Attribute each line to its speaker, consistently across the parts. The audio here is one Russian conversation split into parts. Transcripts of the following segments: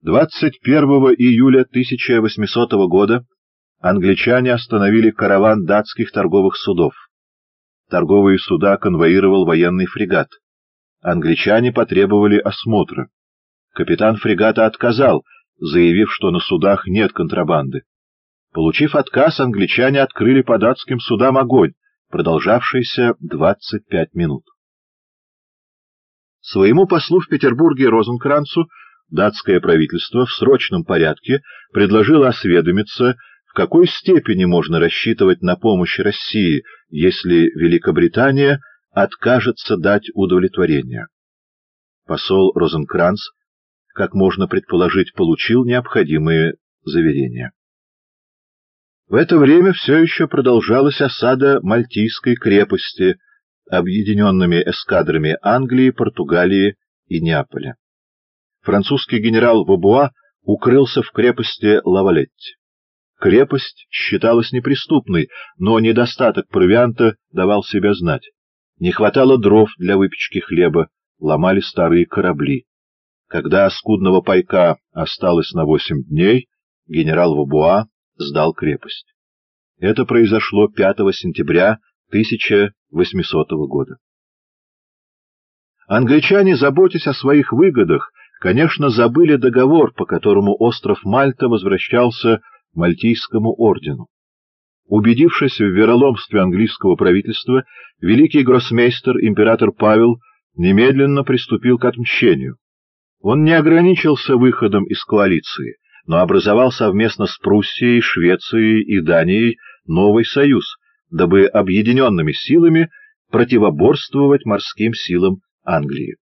Speaker 1: 21 июля 1800 года англичане остановили караван датских торговых судов. Торговые суда конвоировал военный фрегат. Англичане потребовали осмотра. Капитан фрегата отказал, заявив, что на судах нет контрабанды. Получив отказ, англичане открыли по датским судам огонь, продолжавшийся 25 минут. Своему послу в Петербурге Розенкранцу датское правительство в срочном порядке предложило осведомиться, в какой степени можно рассчитывать на помощь России, если Великобритания откажется дать удовлетворение. Посол Розенкранц, как можно предположить, получил необходимые заверения. В это время все еще продолжалась осада Мальтийской крепости объединенными эскадрами Англии, Португалии и Неаполя. Французский генерал Вобуа укрылся в крепости Лавалетти. Крепость считалась неприступной, но недостаток провианта давал себя знать. Не хватало дров для выпечки хлеба, ломали старые корабли. Когда скудного пайка осталось на 8 дней, генерал Вобуа сдал крепость. Это произошло 5 сентября 1800 года. Англичане, заботясь о своих выгодах, конечно, забыли договор, по которому остров Мальта возвращался Мальтийскому ордену. Убедившись в вероломстве английского правительства, великий гроссмейстер император Павел немедленно приступил к отмщению. Он не ограничился выходом из коалиции, но образовал совместно с Пруссией, Швецией и Данией новый союз, дабы объединенными силами противоборствовать морским силам Англии.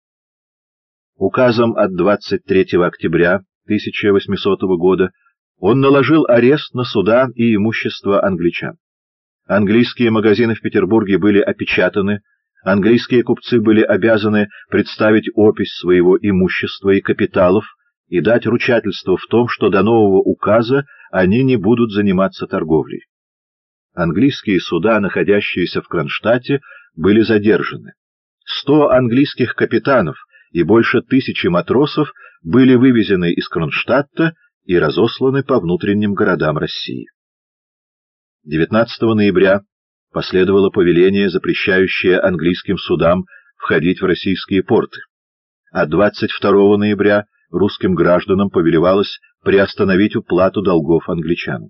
Speaker 1: Указом от 23 октября 1800 года он наложил арест на суда и имущество англичан. Английские магазины в Петербурге были опечатаны, английские купцы были обязаны представить опись своего имущества и капиталов и дать ручательство в том, что до нового указа они не будут заниматься торговлей. Английские суда, находящиеся в Кронштадте, были задержаны. 100 английских капитанов и больше 1000 матросов были вывезены из Кронштадта и разосланы по внутренним городам России. 19 ноября последовало повеление, запрещающее английским судам входить в российские порты, а 22 ноября русским гражданам повелевалось приостановить уплату долгов англичанам.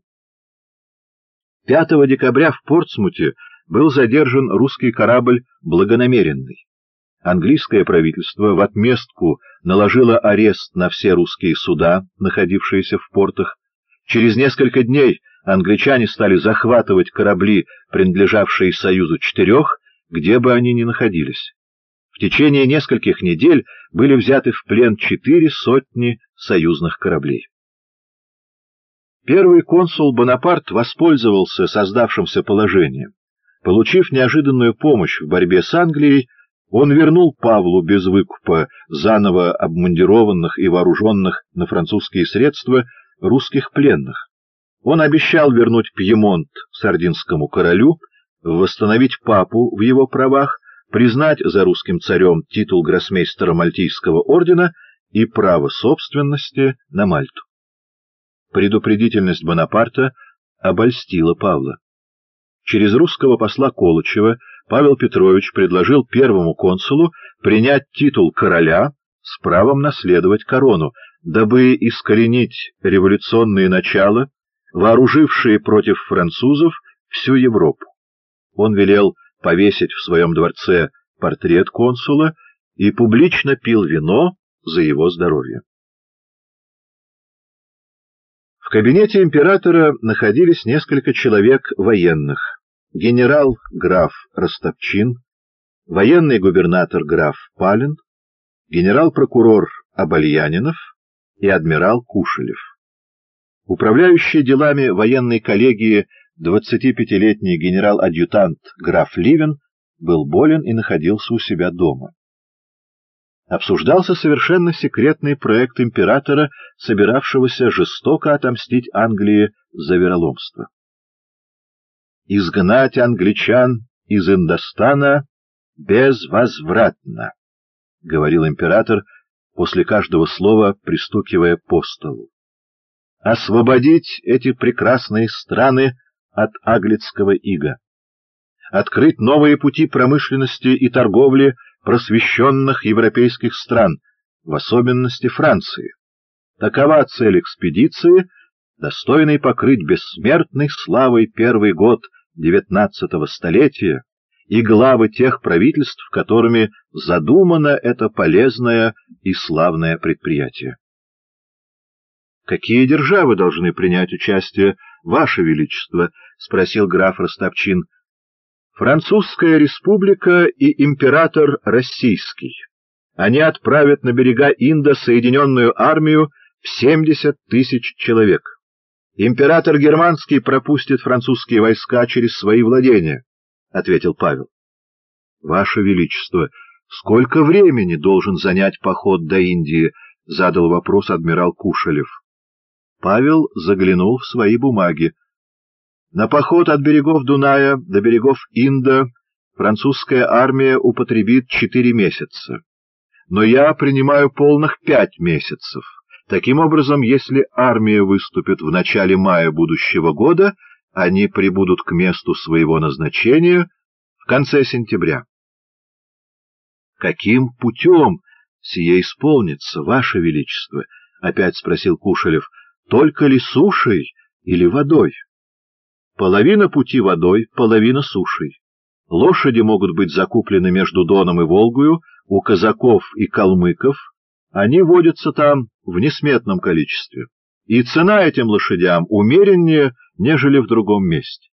Speaker 1: 5 декабря в Портсмуте был задержан русский корабль «Благонамеренный». Английское правительство в отместку наложило арест на все русские суда, находившиеся в портах. Через несколько дней англичане стали захватывать корабли, принадлежавшие Союзу 4, где бы они ни находились. В течение нескольких недель были взяты в плен 400 союзных кораблей. Первый консул Бонапарт воспользовался создавшимся положением. Получив неожиданную помощь в борьбе с Англией, он вернул Павлу без выкупа заново обмундированных и вооруженных на французские средства русских пленных. Он обещал вернуть Пьемонт сардинскому королю, восстановить папу в его правах, признать за русским царем титул гроссмейстера Мальтийского ордена и право собственности на Мальту. Предупредительность Бонапарта обольстила Павла. Через русского посла Колычева Павел Петрович предложил первому консулу принять титул короля с правом наследовать корону, дабы искоренить революционные начала, вооружившие против французов всю Европу. Он велел повесить в своем дворце портрет консула и публично пил вино за его здоровье. В кабинете императора находились несколько человек военных: генерал-граф Ростопчин, военный губернатор граф Палин, генерал-прокурор Обальянинов и адмирал Кушелев. Управляющий делами военной коллегии 25-летний генерал-адъютант граф Ливен был болен и находился у себя дома. Обсуждался совершенно секретный проект императора, собиравшегося жестоко отомстить Англии за вероломство. «Изгнать англичан из Индостана безвозвратно», — говорил император, после каждого слова пристукивая по столу. Освободить эти прекрасные страны от аглицкого ига, открыть новые пути промышленности и торговли просвещенных европейских стран, в особенности Франции. Такова цель экспедиции, достойной покрыть бессмертной славой первый год XIX столетия и главы тех правительств, которыми задумано это полезное и славное предприятие. «Какие державы должны принять участие, Ваше Величество?» — спросил граф Ростопчин. «Французская республика и император Российский. Они отправят на берега Инда соединенную армию в 70 тысяч человек. Император Германский пропустит французские войска через свои владения», — ответил Павел. «Ваше Величество, сколько времени должен занять поход до Индии?» — задал вопрос адмирал Кушелев. Павел заглянул в свои бумаги. На поход от берегов Дуная до берегов Инда французская армия употребит 4 месяца. Но я принимаю полных 5 месяцев. Таким образом, если армия выступит в начале мая будущего года, они прибудут к месту своего назначения в конце сентября. «Каким путем сие исполнится, Ваше Величество?» — опять спросил Кушелев. «Только ли сушей или водой?» «Половина пути водой, половина сушей. Лошади могут быть закуплены между Доном и Волгою у казаков и калмыков. Они водятся там в несметном количестве, и цена этим лошадям умереннее, нежели в другом месте.